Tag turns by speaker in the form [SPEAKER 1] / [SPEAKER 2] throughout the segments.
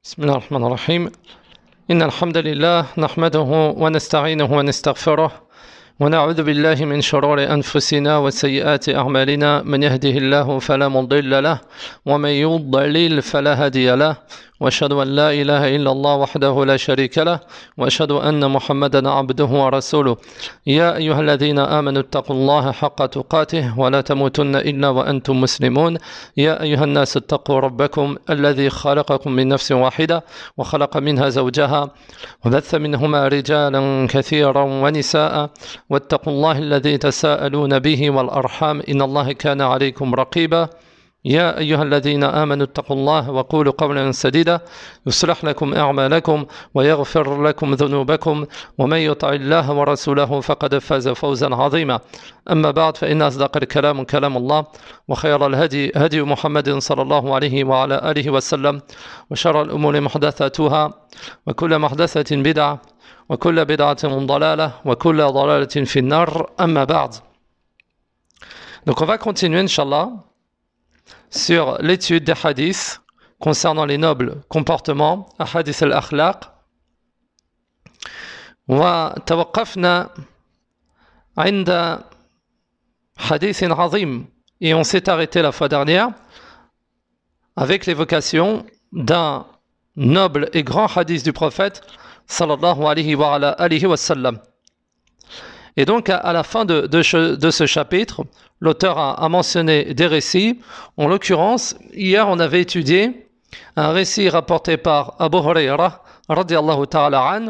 [SPEAKER 1] بسم الله الرحمن الرحيم إن الحمد لله نحمده ونستعينه ونستغفره ونعوذ بالله من شرور أنفسنا وسيئات أعمالنا من يهده الله فلا مضل له ومن يضلل فلا هادي له وأشهد أن لا إله إلا الله وحده لا شريك له وأشهد أن محمدا عبده ورسوله يا أيها الذين آمنوا اتقوا الله حق تقاته ولا تموتن إلا وأنتم مسلمون يا أيها الناس اتقوا ربكم الذي خلقكم من نفس واحدة وخلق منها زوجها وبث منهما رجالا كثيرا ونساء واتقوا الله الذي تساءلون به والأرحام إن الله كان عليكم رقيبا يا أيها الذين آمنوا اتقوا الله وقولوا قولا سديدا يصلح لكم أعمالكم ويغفر لكم ذنوبكم ومن يطع الله ورسوله فقد فاز فوزا عظيما أما بعد فإن أصدق الكلام كلام الله وخير الهدي هدي محمد صلى الله عليه وعلى آله وسلم وشر الأمور محدثاتها وكل محدثة بدعة وكل بدعة ضلالة وكل ضلالة في النار أما بعد. Donc on va continuer Inch'Allah sur l'étude des hadiths concernant les nobles comportements, hadith al-akhlaq. وتوقفنا عند حديث عظيم et on s'est arrêté la fois dernière avec l'évocation d'un noble et grand hadith du prophète sallallahu alayhi wa sallam. Et donc à la fin de ce chapitre, l'auteur a mentionné des récits. En l'occurrence, hier on avait étudié un récit rapporté par Abu Huraira radiyallahu ta'ala an,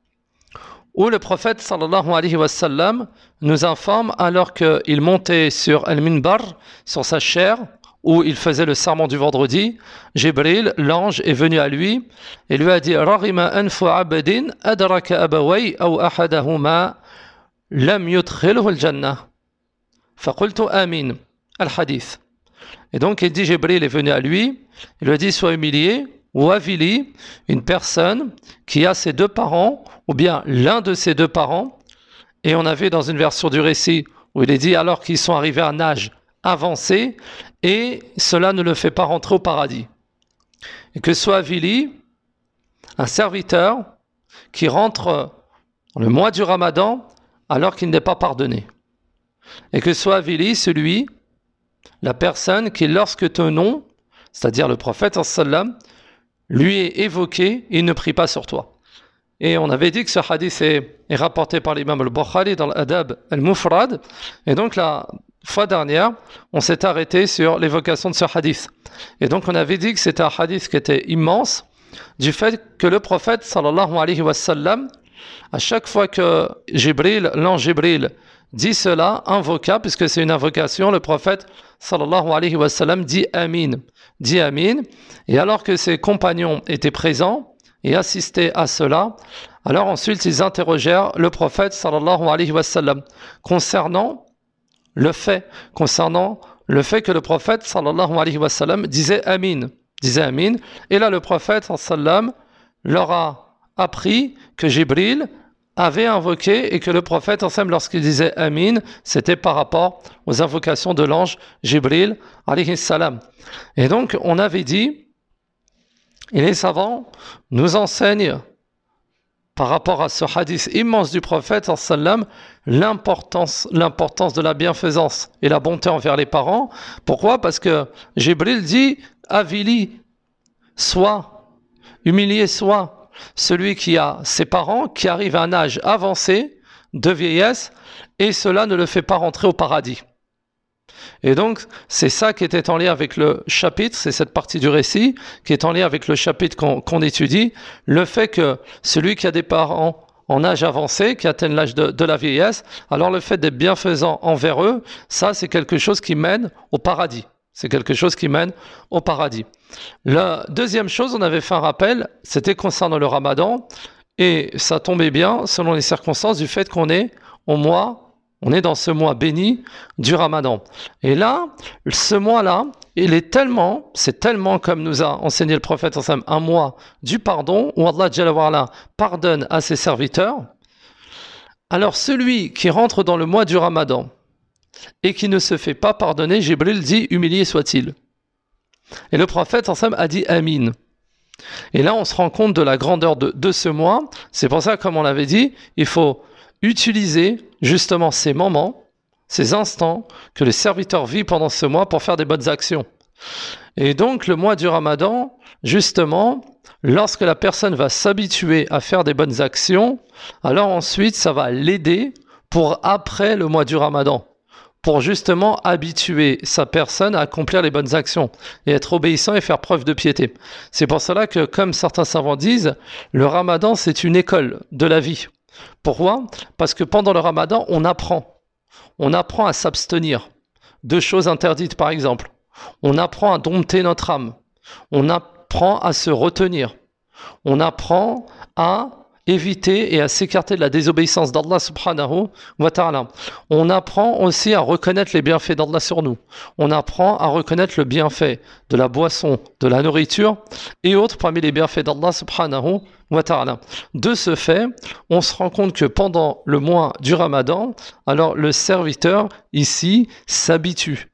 [SPEAKER 1] où le prophète sallallahu alayhi wa sallam nous informe alors qu'il montait sur al-minbar, sur sa chaire, où il faisait le sermon du vendredi, Jibril, l'ange, est venu à lui et lui a dit « Rarima anfu abadin adraka abaway aw ahadahuma lam yudkhilhu al-jannah » فقلت آمين al-hadith. Et donc il dit Jibril est venu à lui, il lui a dit sois humilié ou avili une personne qui a ses deux parents ou bien l'un de ses deux parents. Et on a vu dans une version du récit où il est dit alors qu'ils sont arrivés à un âge avancé et cela ne le fait pas rentrer au paradis. Et que soit avili un serviteur qui rentre dans le mois du Ramadan alors qu'il n'est pas pardonné. Et que soit avili celui, la personne qui lorsque ton nom, c'est-à-dire le prophète sallam, lui est évoqué, il ne prie pas sur toi. Et on avait dit que ce hadith est rapporté par l'imam al-Bukhari dans l'Adab al-Mufrad. Et donc la fois dernière, on s'est arrêté sur l'évocation de ce hadith. Et donc on avait dit que c'était un hadith qui était immense, du fait que le prophète sallallahu alayhi wa sallam, à chaque fois que Jibril, l'ange Jibril, dit cela, invoqua, puisque c'est une invocation, le prophète sallallahu alayhi wa sallam dit Amin. Dit Amin. Et alors que ses compagnons étaient présents et assistaient à cela, alors ensuite ils interrogèrent le prophète sallallahu alayhi wa sallam concernant le fait que le prophète sallallahu alayhi wa sallam disait Amin. Et là le prophète sallallahu alayhi wa sallam leur a appris que Jibril avait invoqué et que le prophète ensemble lorsqu'il disait Amin, c'était par rapport aux invocations de l'ange Jibril alayhi salam. Et donc on avait dit, et les savants nous enseignent par rapport à ce hadith immense du prophète sallam l'importance de la bienfaisance et la bonté envers les parents. Pourquoi? Parce que Jibril dit avili, soit humilié, soit celui qui a ses parents qui arrive à un âge avancé de vieillesse et cela ne le fait pas rentrer au paradis. Et donc c'est ça qui était en lien avec le chapitre, c'est cette partie du récit qui est en lien avec le chapitre qu'on étudie, le fait que celui qui a des parents en âge avancé, qui atteignent l'âge de la vieillesse, alors le fait d'être bienfaisant envers eux, ça c'est quelque chose qui mène au paradis. C'est quelque chose qui mène au paradis. La deuxième chose, on avait fait un rappel, c'était concernant le Ramadan, et ça tombait bien selon les circonstances du fait qu'on est dans ce mois béni du Ramadan. Et là, ce mois-là, c'est tellement comme nous a enseigné le prophète un mois du pardon, où Allah Jalla wa Ala pardonne à ses serviteurs. Alors celui qui rentre dans le mois du Ramadan, et qui ne se fait pas pardonner, Jibril dit humilié soit-il. Et le prophète a dit Amin. Et là, on se rend compte de la grandeur de ce mois. C'est pour ça, comme on l'avait dit, il faut utiliser justement ces moments, ces instants que le serviteur vit pendant ce mois pour faire des bonnes actions. Et donc, le mois du Ramadan, justement, lorsque la personne va s'habituer à faire des bonnes actions, alors ensuite, ça va l'aider pour après le mois du Ramadan, pour justement habituer sa personne à accomplir les bonnes actions et être obéissant et faire preuve de piété. C'est pour cela que, comme certains savants disent, le Ramadan, c'est une école de la vie. Pourquoi ? Parce que pendant le Ramadan, on apprend. On apprend à s'abstenir de choses interdites, par exemple. On apprend à dompter notre âme. On apprend à se retenir. On apprend à éviter et à s'écarter de la désobéissance d'Allah subhanahu wa ta'ala. On apprend aussi à reconnaître les bienfaits d'Allah sur nous. On apprend à reconnaître le bienfait de la boisson, de la nourriture et autres parmi les bienfaits d'Allah subhanahu wa ta'ala. De ce fait, on se rend compte que pendant le mois du Ramadan, alors le serviteur ici s'habitue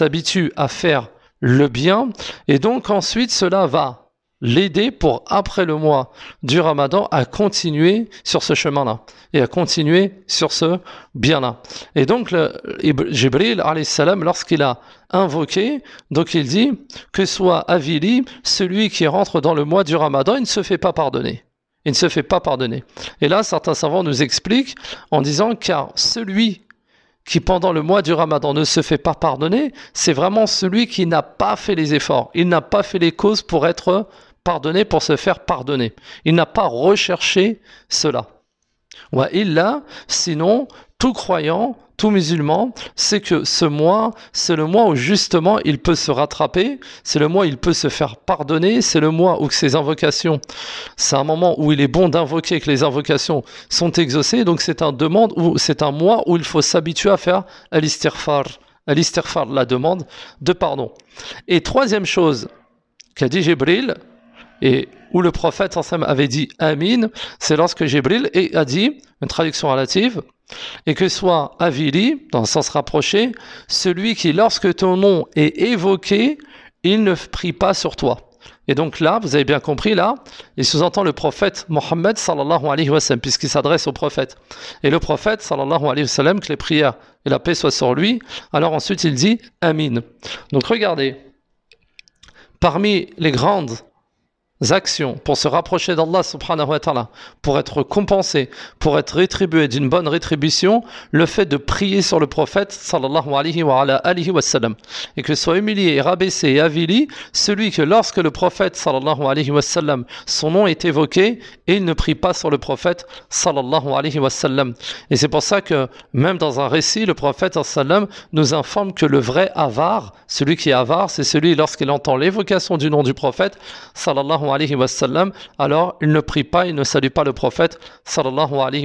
[SPEAKER 1] à faire le bien et donc ensuite cela va l'aider pour, après le mois du Ramadan, à continuer sur ce chemin-là et à continuer sur ce bien-là. Et donc, Jibril, alayhi salam, lorsqu'il a invoqué, donc il dit que soit avili celui qui rentre dans le mois du Ramadan, il ne se fait pas pardonner. Il ne se fait pas pardonner. Et là, certains savants nous expliquent en disant car celui qui pendant le mois du Ramadan ne se fait pas pardonner, c'est vraiment celui qui n'a pas fait les efforts. Il n'a pas fait les causes pour être pardonner, pour se faire pardonner. Il n'a pas recherché cela. Wa illa, sinon, tout croyant, tout musulman, c'est que ce mois, c'est le mois où justement il peut se rattraper, c'est le mois où il peut se faire pardonner, c'est le mois où ses invocations, c'est un moment où il est bon d'invoquer, que les invocations sont exaucées, donc c'est un mois où il faut s'habituer à faire al-istighfar, la demande de pardon. Et troisième chose qu'a dit Jibril, et où le prophète avait dit Amin, c'est lorsque Jibril a dit, une traduction relative, et que soit avili, dans le sens rapproché, celui qui, lorsque ton nom est évoqué, il ne prie pas sur toi. Et donc là, vous avez bien compris, là, il sous-entend le prophète Mohammed sallallahu alayhi wa sallam, puisqu'il s'adresse au prophète. Et le prophète sallallahu alayhi wa sallam, que les prières et la paix soient sur lui, alors ensuite il dit Amin. Donc regardez, parmi les grandes actions pour se rapprocher d'Allah subhanahu wa ta'ala, pour être compensé, pour être rétribué d'une bonne rétribution, le fait de prier sur le prophète sallallahu alayhi wa sallam, et que soit humilié et rabaissé et avili celui que lorsque le prophète sallallahu alayhi wa sallam, son nom est évoqué et il ne prie pas sur le prophète sallallahu alayhi wa sallam. Et c'est pour ça que même dans un récit, le prophète sallam nous informe que le vrai avare, celui qui est avare, c'est celui lorsqu'il entend l'évocation du nom du prophète sallallahu alayhi wa sallam, alors il ne prie pas, il ne salue pas le prophète sallallahu alayhi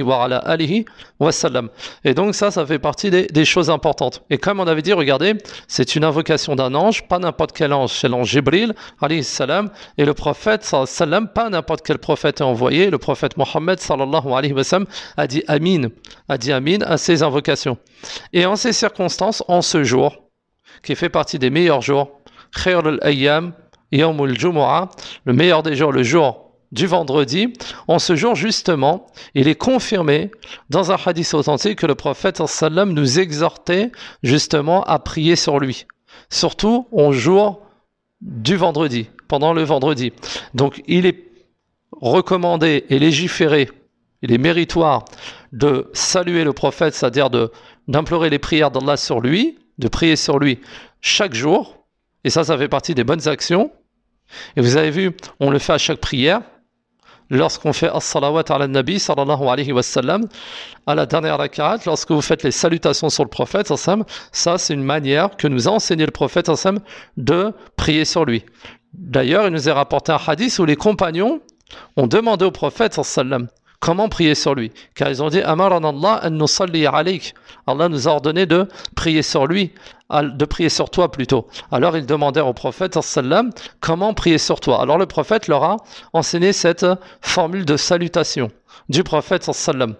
[SPEAKER 1] wa sallam. Et donc ça fait partie des choses importantes. Et comme on avait dit, regardez, c'est une invocation d'un ange, pas n'importe quel ange, c'est l'ange Jibril alayhi salam, et le prophète sallallahu alayhi wa sallam, pas n'importe quel prophète est envoyé, le prophète Mohammed sallallahu alayhi wa sallam a dit Amin à ces invocations. Et en ces circonstances, en ce jour, qui fait partie des meilleurs jours, Khairul Ayyam, Yawmul Jumu'ah, le meilleur des jours, le jour du vendredi, en ce jour justement, il est confirmé dans un hadith authentique que le prophète sallam nous exhortait justement à prier sur lui, surtout au jour du vendredi, pendant le vendredi. Donc il est recommandé et légiféré, il est méritoire de saluer le prophète, c'est-à-dire d'implorer les prières d'Allah sur lui, de prier sur lui chaque jour. Et ça fait partie des bonnes actions. Et vous avez vu, on le fait à chaque prière. Lorsqu'on fait as-salawat ala nabi sallallahu alayhi wa sallam, à la dernière rak'at, lorsque vous faites les salutations sur le prophète, ça c'est une manière que nous a enseigné le prophète de prier sur lui. D'ailleurs, il nous est rapporté un hadith où les compagnons ont demandé au prophète comment prier sur lui, car ils ont dit Amarana Allah an nusalli alayk. Allah nous a ordonné de prier sur lui, de prier sur toi plutôt. Alors ils demandèrent au prophète comment prier sur toi. Alors le prophète leur a enseigné cette formule de salutation du prophète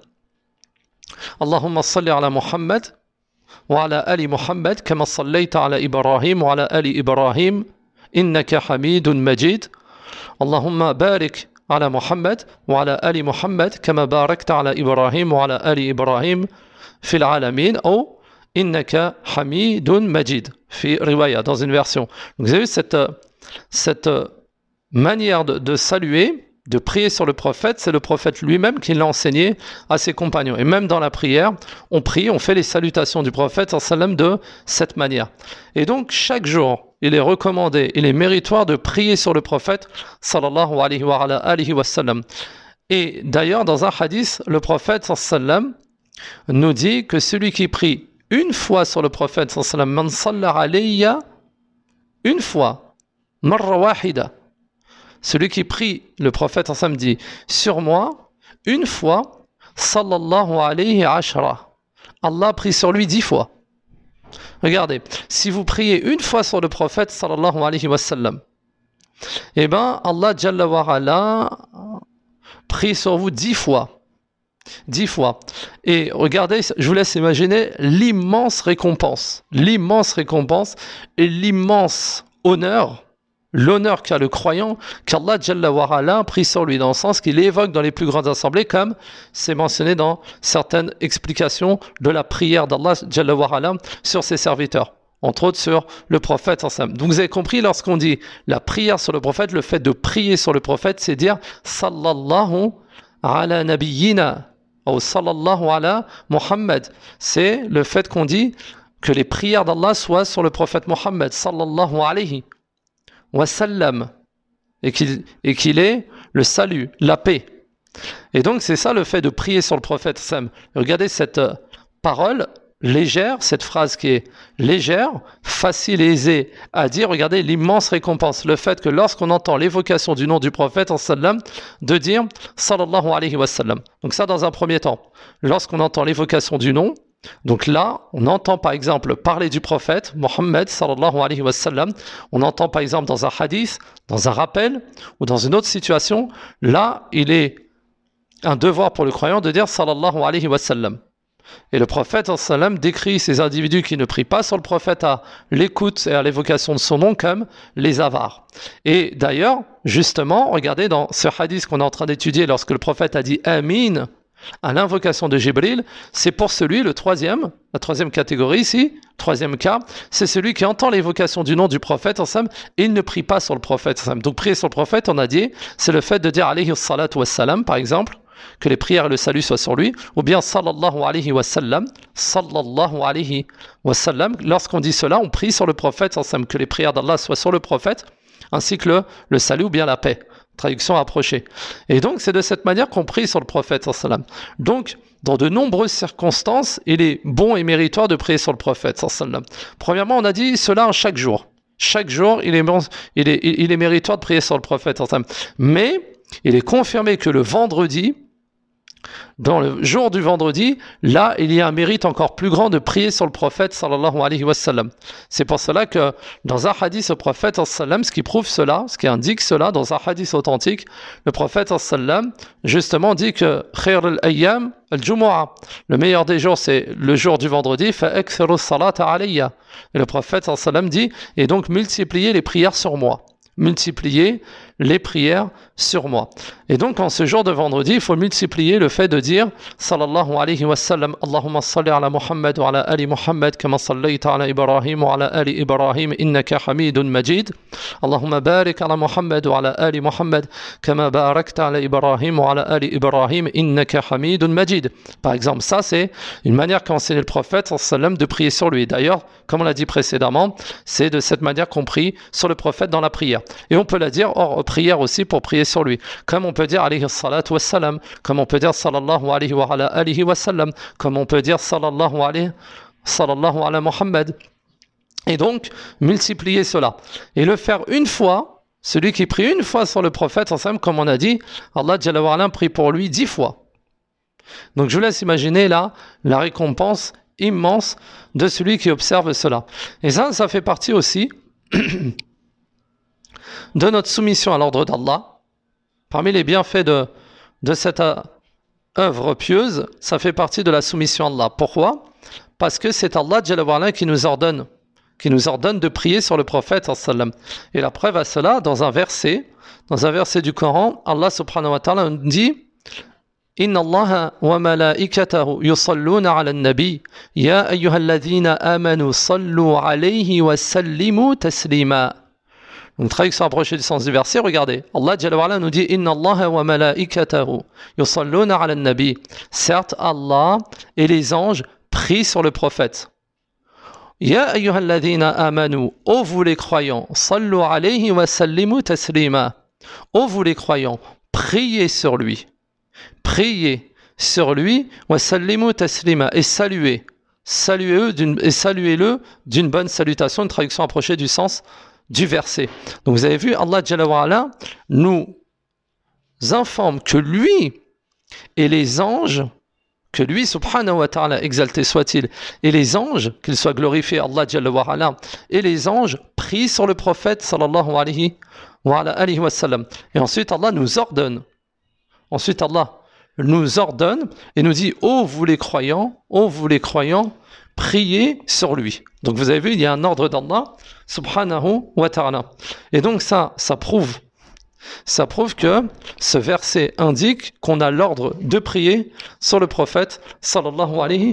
[SPEAKER 1] Allahumma salli ala Muhammad wa ala ali Muhammad kama sallayta ala Ibrahim wa ala ali Ibrahim innaka hamidun majid Allahumma barik ala Muhammad wa ala ali Muhammad kama barakta ala Ibrahim wa ala ali Ibrahim fil alamin ou innaka hamidun majid fi riwaya dans une version. Donc vous avez vu cette manière de saluer, de prier sur le prophète, c'est le prophète lui-même qui l'a enseigné à ses compagnons. Et même dans la prière, on prie, on fait les salutations du prophète sallam de cette manière. Et donc chaque jour, il est recommandé, il est méritoire de prier sur le prophète sallallahu alayhi wa sallam. Et d'ailleurs, dans un hadith, le prophète sallam nous dit que celui qui prie une fois sur le prophète sallam, man salla alayya, une fois, marra wahida, celui qui prie le prophète sallam dit sur moi une fois, sallallahu alayhi ashra, Allah prie sur lui 10 fois. Regardez, si vous priez une fois sur le prophète sallallahu alayhi wa sallam, eh bien Allah jalla wa ala prie sur vous 10 fois. 10 fois. Et regardez, je vous laisse imaginer l'immense récompense et l'immense honneur, l'honneur qu'a le croyant, qu'Allah Jalla wa Ala prie sur lui, dans le sens qu'il évoque dans les plus grandes assemblées, comme c'est mentionné dans certaines explications de la prière d'Allah Jalla wa Ala sur ses serviteurs, entre autres sur le prophète. Donc vous avez compris, lorsqu'on dit la prière sur le prophète, le fait de prier sur le prophète, c'est dire sallallahu ala nabiyyina ou sallallahu ala Muhammad. C'est le fait qu'on dit que les prières d'Allah soient sur le prophète Muhammad sallallahu alayhi wa sallam, et qu'il est le salut, la paix. Et donc c'est ça le fait de prier sur le prophète. Regardez cette parole légère, cette phrase qui est légère, facile et aisée à dire. Regardez l'immense récompense, le fait que lorsqu'on entend l'évocation du nom du prophète sallam, de dire sallallahu alayhi wa sallam. Donc ça dans un premier temps, lorsqu'on entend l'évocation du nom, donc là on entend par exemple parler du prophète Mohammed sallallahu alayhi wa sallam, on entend par exemple dans un hadith, dans un rappel ou dans une autre situation, là il est un devoir pour le croyant de dire sallallahu alayhi wa sallam. Et le prophète sallam décrit ces individus qui ne prient pas sur le prophète à l'écoute et à l'évocation de son nom comme les avares. Et d'ailleurs, justement, regardez dans ce hadith qu'on est en train d'étudier, lorsque le prophète a dit Amin à l'invocation de Jibril, c'est pour celui, la troisième catégorie ici, troisième cas, c'est celui qui entend l'évocation du nom du prophète sallam et il ne prie pas sur le prophète sallam. Donc prier sur le prophète, on a dit, c'est le fait de dire alayhi salatu wassalam, par exemple, que les prières et le salut soient sur lui, ou bien sallallahu alayhi wa sallam, lorsqu'on dit cela, on prie sur le prophète, que les prières d'Allah soient sur le prophète, ainsi que le salut ou bien la paix, traduction approchée. Et donc c'est de cette manière qu'on prie sur le prophète. Donc dans de nombreuses circonstances, il est bon et méritoire de prier sur le prophète. Premièrement, on a dit cela chaque jour. Chaque jour, il est méritoire de prier sur le prophète. Mais il est confirmé que le vendredi, dans le jour du vendredi, là, il y a un mérite encore plus grand de prier sur le prophète sallallahu alayhi wa sallam. C'est pour cela que dans un hadith au prophète sallam, ce qui prouve cela, ce qui indique cela dans un hadith authentique, le prophète sallam justement dit que khair al-ayyam al-jumu'ah, le meilleur des jours c'est le jour du vendredi, fa'akthiru salata alayya. Et le prophète sallam dit, et donc multipliez les prières sur moi. Multiplier les prières sur moi. Et donc en ce jour de vendredi, il faut multiplier le fait de dire sallallahu alayhi wa sallam, Allahumma salli ala Muhammad wa ala ali Muhammad kama sallayta ala Ibrahim wa ala ali Ibrahim innaka hamidun majid. Allahumma barik ala Muhammad wa ala ali Muhammad kama barakta ala Ibrahim wa ala ali Ibrahim innaka hamidun majid. Par exemple, ça c'est une manière qu'a enseigné le prophète sallam de prier sur lui. D'ailleurs, comme on l'a dit précédemment, c'est de cette manière qu'on prie sur le prophète dans la prière. Et on peut la dire hors prière aussi pour prier sur lui. Comme on peut dire alayhi salatu wassalam, comme on peut dire sallallahu alayhi wa ala alihi wa sallam, comme on peut dire sallallahu ala Muhammad. Et donc, multiplier cela. Et le faire une fois, celui qui prie une fois sur le prophète, comme on a dit, Allah Jalla wa ala prie pour lui 10 fois. Donc je vous laisse imaginer là la récompense immense de celui qui observe cela. Et ça fait partie aussi de notre soumission à l'ordre d'Allah. Parmi les bienfaits de cette œuvre pieuse, ça fait partie de la soumission à Allah. Pourquoi ? Parce que c'est Allah Jalla wa ala qui nous ordonne qui nous ordonne de prier sur le prophète sallam. Et la preuve à cela, dans un verset du Coran, Allah subhanahu wa ta'ala nous dit Inna Allah wa malaikatahu yusalluna ala an-nabi ya ayyuhalladhina amanu sallu alayhi wa sallimu taslima. Une traduction approchée du sens du verset, regardez. Allah Jalla wa ala nous dit Inna Allah wa malaikatahu yusalluna ala an-nabi. Certes, Allah et les anges prient sur le prophète. Ya ayyuhalladhina amanu, ô vous les croyants, sallu alayhi wa sallimu taslima. Ô vous les croyants, priez sur lui. Priez sur lui, wa sallimu taslima, et saluez-le d'une bonne salutation, une traduction approchée du sens du verset. Donc vous avez vu, Allah Jalla wa ala nous informe que lui et les anges, que lui, subhanahu wa ta'ala, exalté soit-il, et les anges, qu'il soit glorifié, Allah Jalla wa ala, et les anges prient sur le prophète sallallahu alayhi wa sallam. Et ensuite Allah nous ordonne et nous dit ô vous les croyants, priez sur lui. Donc vous avez vu, il y a un ordre d'Allah subhanahu wa ta'ala. Et donc ça prouve que ce verset indique qu'on a l'ordre de prier sur le prophète sallallahu alayhi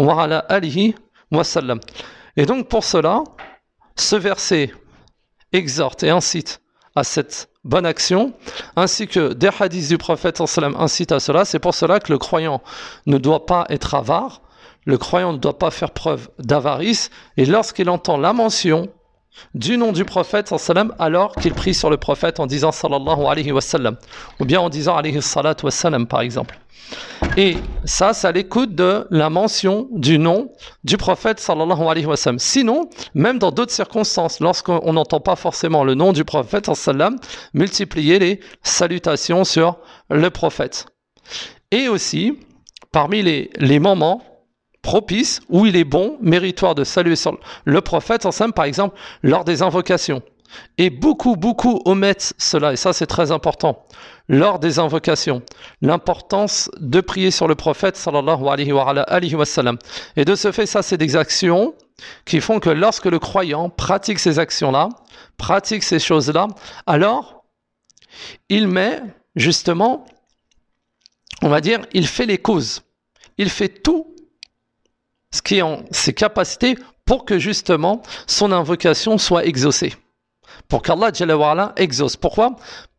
[SPEAKER 1] wa sallam. Et donc pour cela, ce verset exhorte et incite à cette bonne action, ainsi que des hadiths du prophète sallallahu alayhi wa sallam incitent à cela. C'est pour cela que le croyant ne doit pas être avare, le croyant ne doit pas faire preuve d'avarice, et lorsqu'il entend la mention du nom du prophète sallallahu alayhi wa sallam, alors qu'il prie sur le prophète en disant sallallahu alayhi wa sallam, ou bien en disant alayhi salatu wa sallam par exemple. Et ça l'écoute de la mention du nom du prophète sallallahu alayhi wa sallam. Sinon, même dans d'autres circonstances, lorsqu'on n'entend pas forcément le nom du prophète sallallahu alayhi wa sallam, multiplier les salutations sur le prophète. Et aussi, parmi les moments propices où il est bon, méritoire de saluer sur le prophète sallallahu alayhi wa sallam, par exemple, lors des invocations. Et beaucoup omettent cela, et ça c'est très important. Lors des invocations, l'importance de prier sur le prophète sallallahu alayhi wa sallam. Et de ce fait, ça c'est des actions qui font que lorsque le croyant pratique ces actions-là, pratique ces choses-là, alors il met justement, on va dire, il fait les causes. Il fait tout ce qui est en ses capacités pour que justement son invocation soit exaucée. Pour qu'Allah Jalla wa ala exauce. Pourquoi ?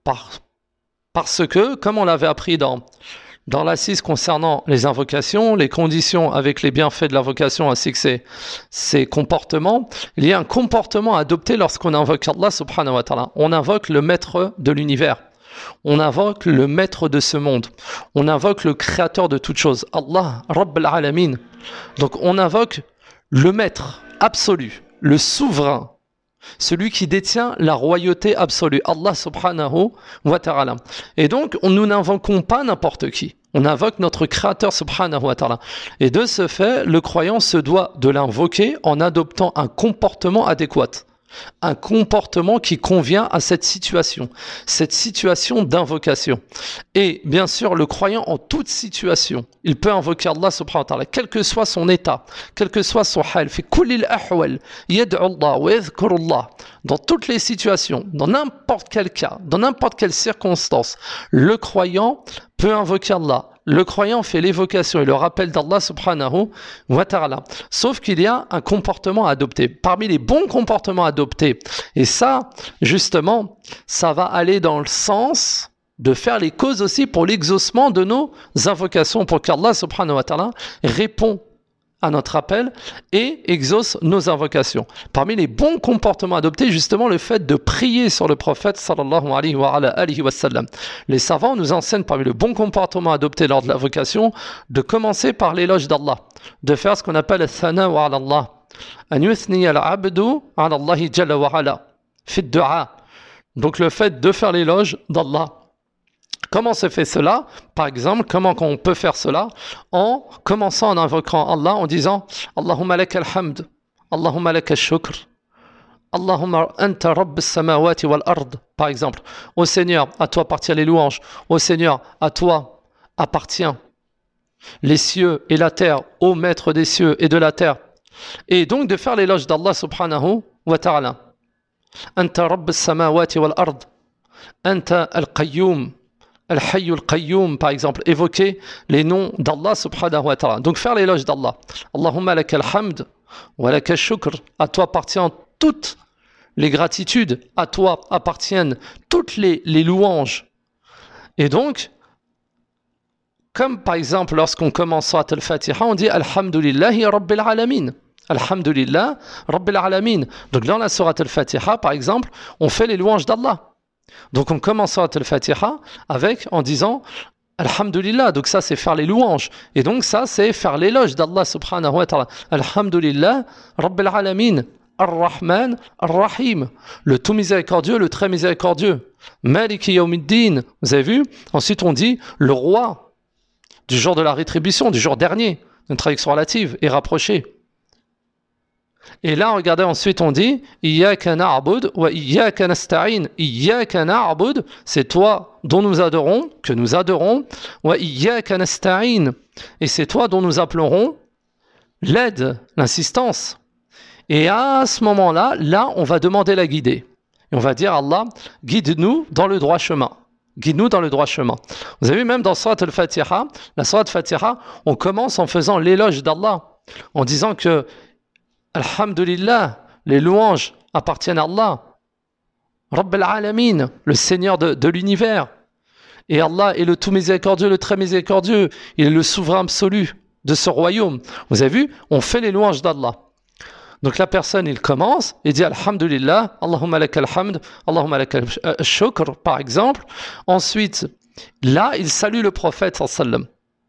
[SPEAKER 1] Parce que, comme on l'avait appris dans l'assise concernant les invocations, les conditions avec les bienfaits de l'invocation ainsi que ses comportements, il y a un comportement à adopter lorsqu'on invoque Allah subhanahu wa ta'ala. On invoque le maître de l'univers. On invoque le maître de ce monde. On invoque le créateur de toutes choses. Allah, Rabb al-Alamin. Donc on invoque le maître absolu, le souverain, celui qui détient la royauté absolue, Allah subhanahu wa ta'ala. Et donc, nous n'invoquons pas n'importe qui. On invoque notre créateur subhanahu wa ta'ala. Et de ce fait, le croyant se doit de l'invoquer en adoptant un comportement adéquat. Un comportement qui convient à cette situation d'invocation. Et bien sûr, le croyant en toute situation, il peut invoquer Allah subhanahu wa ta'ala, quel que soit son état, quel que soit son hal, fi kullil ahwal, yad'u Allah wa yadhkuru Allah. Dans toutes les situations, dans n'importe quel cas, dans n'importe quelle circonstance, le croyant peut invoquer Allah. Le croyant fait l'évocation et le rappel d'Allah subhanahu wa ta'ala. Sauf qu'il y a un comportement à adopter. Parmi les bons comportements à adopter, et ça, justement, ça va aller dans le sens de faire les causes aussi pour l'exaucement de nos invocations, pour qu'Allah subhanahu wa ta'ala répond à notre appel et exauce nos invocations. Parmi les bons comportements adoptés, justement, le fait de prier sur le prophète sallallahu alayhi wa sallam. Les savants nous enseignent parmi le bon comportement adopté lors de l'invocation de commencer par l'éloge d'Allah, de faire ce qu'on appelle al-thana'u ala Allah, an yuthni al-abdu ala Allah jalla wa ala, fi du'a. Donc le fait de faire l'éloge d'Allah. Comment se fait cela ? Par exemple, comment on peut faire cela ? En commençant en invoquant Allah, en disant Allahumma lakal hamd, Allahumma lakal shukr, Allahumma anta rabb as-samawati wal ard. Par exemple, ô Seigneur, à toi appartiennent les louanges. Ô Seigneur, à toi appartient les cieux et la terre. Ô Maître des cieux et de la terre. Et donc de faire l'éloge d'Allah subhanahu wa ta'ala. Anta rabb as-samawati wal ard. Anta al-qayyum. Al-hayy al-qayyum, par exemple, évoquer les noms d'Allah subhanahu wa ta'ala. Donc faire l'éloge d'Allah. Allahumma lakal hamd wa lakal shukr. À toi appartient toutes les gratitudes, à toi appartiennent toutes les louanges. Et donc, comme par exemple lorsqu'on commence Surat al-Fatiha, on dit Alhamdulillahi Rabbil Alamin. Alhamdulillah Rabbil Alamin. Donc dans la Surat al-Fatiha, par exemple, on fait les louanges d'Allah. Donc on commence Surat al-Fatiha en disant Alhamdulillah. Donc ça c'est faire les louanges. Et donc ça c'est faire l'éloge d'Allah subhanahu wa ta'ala. Alhamdulillah Rabbil Alamin. Ar-Rahman, Ar-Rahim, le tout miséricordieux, le très miséricordieux. Maliki Yawmiddin, vous avez vu? Ensuite on dit le roi du jour de la rétribution, du jour dernier, une traduction relative et rapprochée. Et là, regardez, ensuite on dit Iyyaka na'bud wa iyyaka nasta'in. Iyyaka na'bud, c'est toi dont nous adorons, que nous adorons, wa iyyaka nasta'in. Et c'est toi dont nous appellerons l'aide, l'assistance. Et à ce moment-là, on va demander la guidée. Et on va dire, Allah, guide-nous dans le droit chemin. Guide-nous dans le droit chemin. Vous avez vu, même dans Surat al-Fatiha, la Surat al-Fatiha, on commence en faisant l'éloge d'Allah, en disant que, Alhamdulillah, les louanges appartiennent à Allah. Rabb al-Alamin, le Seigneur de l'univers. Et Allah est le tout miséricordieux, le très miséricordieux. Il est le souverain absolu de ce royaume. Vous avez vu, on fait les louanges d'Allah. Donc la personne, il commence et dit Alhamdulillah, Allahumma lakal hamd, Allahumma lakal shukr, par exemple. Ensuite, là, il salue le prophète, sallam.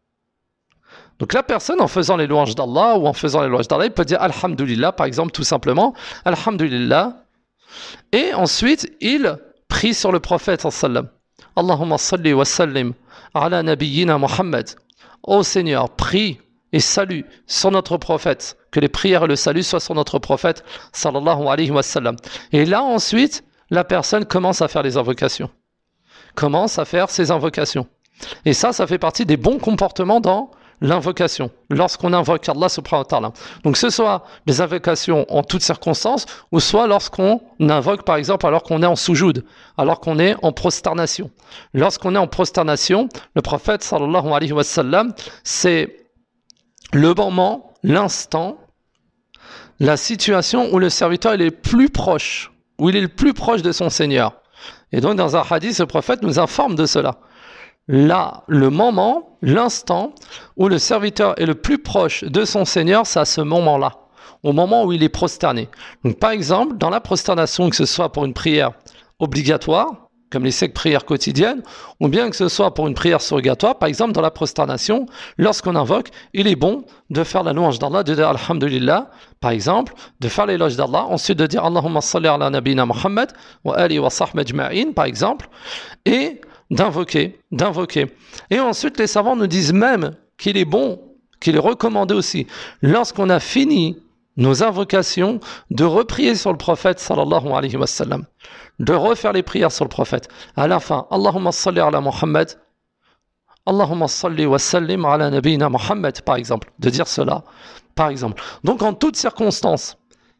[SPEAKER 1] Donc la personne, en faisant les louanges d'Allah ou en faisant les louanges d'Allah, il peut dire Alhamdulillah, par exemple, tout simplement, Alhamdulillah. Et ensuite, il prie sur le prophète, sallam. Allahumma salli wa sallim ala nabiyyina Muhammad. Ô Seigneur, prie et salue sur notre prophète, que les prières et le salut soient sur notre prophète, sallallahu alayhi wa sallam. Et là, ensuite, la personne commence à faire les invocations. Commence à faire ses invocations. Et ça fait partie des bons comportements dans l'invocation, lorsqu'on invoque Allah subhanahu wa ta'ala. Donc, ce soit des invocations en toutes circonstances, ou soit lorsqu'on invoque, par exemple, alors qu'on est en soujoud, alors qu'on est en prosternation. Lorsqu'on est en prosternation, le prophète, sallallahu alayhi wa sallam, c'est le moment, l'instant, la situation où le serviteur il est le plus proche, où il est le plus proche de son Seigneur. Et donc dans un hadith, le prophète nous informe de cela. Là, le moment, l'instant où le serviteur est le plus proche de son Seigneur, c'est à ce moment-là, au moment où il est prosterné. Donc par exemple, dans la prosternation, que ce soit pour une prière obligatoire, comme les 5 prières quotidiennes, ou bien que ce soit pour une prière surrogatoire, par exemple dans la prosternation, lorsqu'on invoque, il est bon de faire la louange d'Allah, de dire Alhamdulillah, par exemple, de faire l'éloge d'Allah, ensuite de dire Allahumma salli ala nabina Muhammad, wa ali wa sahbihi ajma'in, par exemple, et d'invoquer. Et ensuite, les savants nous disent même qu'il est bon, qu'il est recommandé aussi, lorsqu'on a fini nos invocations, de reprier sur le prophète sallallahu alayhi wa sallam, de refaire les prières sur le prophète. À la fin, Allahumma salli ala Muhammad, Allahumma salli wa sallim ala nabina Muhammad, par exemple, de dire cela, par exemple. Donc en toutes circonstances,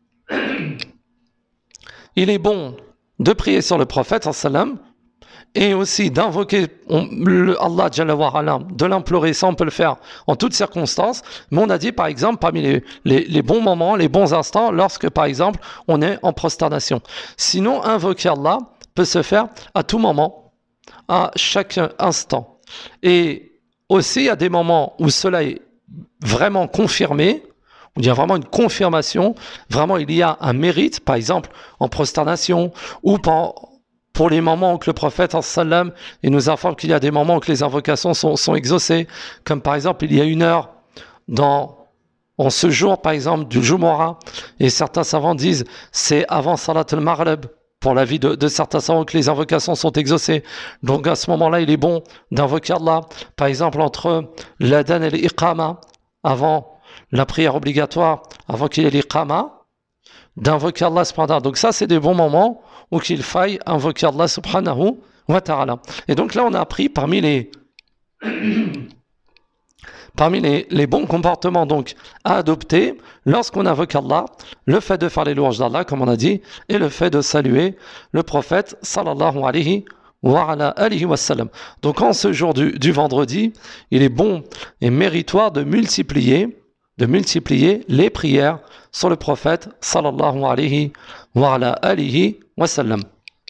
[SPEAKER 1] il est bon de prier sur le prophète sallam, et aussi d'invoquer Allah Jalla wa Ala, de l'implorer, ça on peut le faire en toutes circonstances, mais on a dit par exemple parmi les bons moments, les bons instants, lorsque par exemple on est en prosternation. Sinon, invoquer Allah peut se faire à tout moment, à chaque instant. Et aussi, il y a des moments où cela est vraiment confirmé, où il y a vraiment une confirmation, vraiment il y a un mérite, par exemple en prosternation, ou pour les moments où le prophète sallam, il nous informe qu'il y a des moments où les invocations sont exaucées, comme par exemple il y a 1 heure en ce jour par exemple du Jumu'ah, et certains savants disent c'est avant Salat al-Maghrib, pour l'avis de certains savants que les invocations sont exaucées. Donc à ce moment-là il est bon d'invoquer Allah, par exemple entre l'adhan et l'iqama, avant la prière obligatoire, avant qu'il y ait l'iqama, d'invoquer Allah subhanahu wa ta'ala. Donc ça c'est des bons moments où qu'il faille invoquer Allah subhanahu wa ta'ala. Et donc là on a appris parmi Parmi les bons comportements donc à adopter lorsqu'on invoque Allah, le fait de faire les louanges d'Allah, comme on a dit, et le fait de saluer le prophète sallallahu alayhi wa sallam. Donc en ce jour du vendredi, il est bon et méritoire de multiplier les prières sur le prophète sallallahu alayhi wa sallam.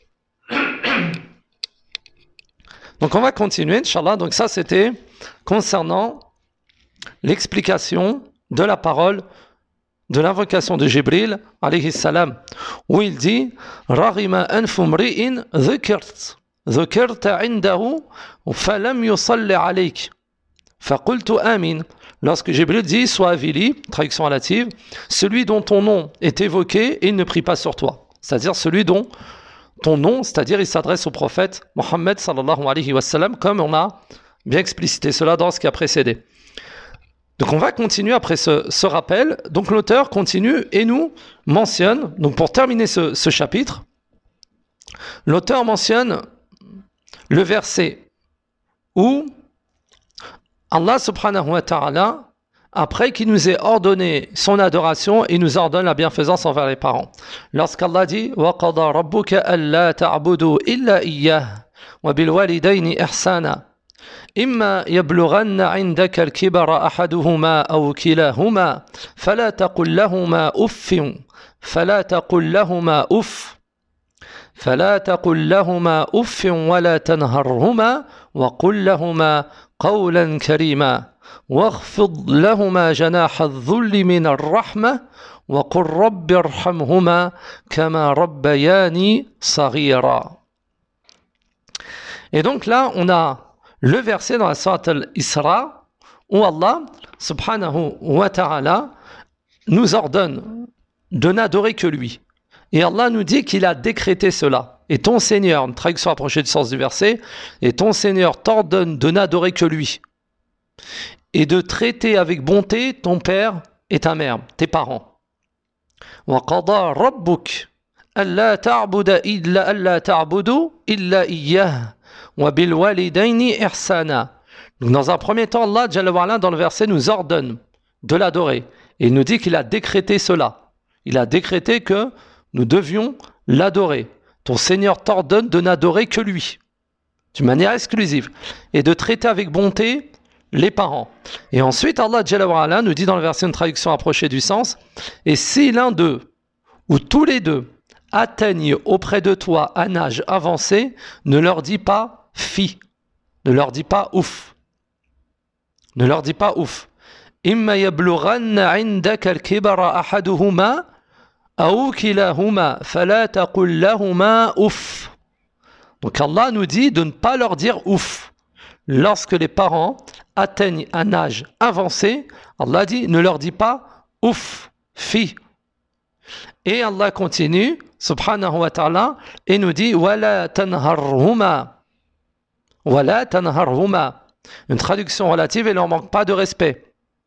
[SPEAKER 1] Donc on va continuer, Inch'Allah. Donc ça c'était concernant l'explication de la parole de l'invocation de Jibril alayhi salam, où il dit Rarima anfu mri'in dhukirta indahu falam yusalli alayk faqultu amin. Lorsque Jibril dit sois avili, traduction relative, celui dont ton nom est évoqué et il ne prie pas sur toi. C'est-à-dire celui dont ton nom, c'est-à-dire il s'adresse au prophète Mohammed sallallahu alayhi wa sallam, comme on a bien explicité cela dans ce qui a précédé. Donc on va continuer après ce rappel. Donc l'auteur continue et nous mentionne, donc pour terminer ce chapitre, l'auteur mentionne le verset où Allah subhanahu wa ta'ala, après qu'il nous ait ordonné son adoration, il nous ordonne la bienfaisance envers les parents. Lorsqu'Allah dit « Wa qada rabbuka alla ta'budu illa iyyah wa bil walidayni ihsana imma yablughanna 'indaka al-kibara ahaduhuma aw kilahuma fala taqul lahumā uff wa la tanharhuma wa qul lahumā قولا كريما واخفض لهما جناح الذل من الرحمة وقل رب ارحمهما كما ربياني صغيرا. Et donc là, on a le verset dans la sourate Al-Isra où Allah subhanahu wa ta'ala nous ordonne de n'adorer que lui. Et Allah nous dit qu'il a décrété cela. Et ton Seigneur, une traduction approchée du sens du verset, et ton Seigneur t'ordonne de n'adorer que lui et de traiter avec bonté ton père et ta mère, tes parents. وَقَضَى رَبُّكَ أَلَّا تَعْبُدُوا إِلَّا إِيَّاهُ وَبِالْوَالِدَيْنِ إِحْسَانًا. Donc dans un premier temps, Allah Jalla wa Ala, dans le verset nous ordonne de l'adorer. Et il nous dit qu'il a décrété cela. Il a décrété que nous devions l'adorer. Ton Seigneur t'ordonne de n'adorer que lui, d'une manière exclusive, et de traiter avec bonté les parents. Et ensuite, Allah Jalla wa Ala nous dit dans le verset, une traduction approchée du sens, et si l'un d'eux, ou tous les deux, atteignent auprès de toi un âge avancé, ne leur dis pas fi, ne leur dis pas ouf. Ne leur dis pas ouf. Imma yablughanna 'indaka al-kibara ahaduhuma donc Allah nous dit de ne pas leur dire ouf. Lorsque les parents atteignent un âge avancé, Allah dit ne leur dis pas ouf, fi. Et Allah continue, subhanahu wa ta'ala, et nous dit wala tanharhuma. Wala tanharhuma. Une traduction relative, et leur manque pas de respect.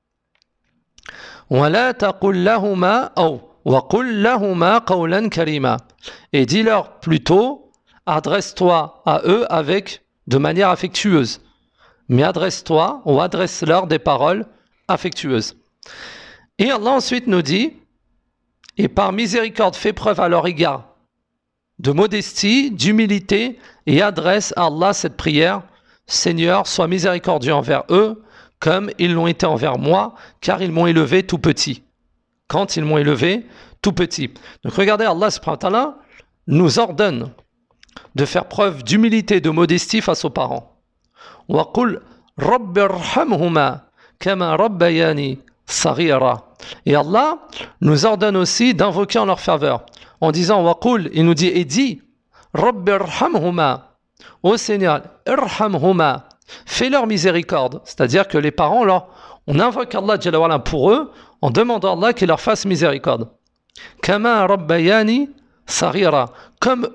[SPEAKER 1] Wala taqul lahuma aw وَقُلْ لَهُمَا قَوْلًا كَرِيمًا. Et dis-leur plutôt, adresse-toi à eux de manière affectueuse. Mais adresse-toi ou adresse-leur des paroles affectueuses. Et Allah ensuite nous dit, et par miséricorde fais preuve à leur égard de modestie, d'humilité, et adresse à Allah cette prière, Seigneur, sois miséricordieux envers eux, comme ils l'ont été envers moi, car ils m'ont élevé tout petit. Quand ils m'ont élevé tout petit. Donc regardez, Allah subhanahu wa ta'ala nous ordonne de faire preuve d'humilité, de modestie face aux parents. وَقُلْ رَبِّ ارْحَمْهُمَا كَمَا رَبَّيَانِي صَغِيرًا. Et Allah nous ordonne aussi d'invoquer en leur faveur. En disant وَقُلْ, il nous dit et dit رَبِّ ارْحَمْهُمَا. Ô Seigneur, irhamhuma, fais leur miséricorde. C'est-à-dire que les parents, on invoque Allah Jalla wa Ala pour eux, en demandant à Allah qu'il leur fasse miséricorde. Kama rabbayani sarira. Comme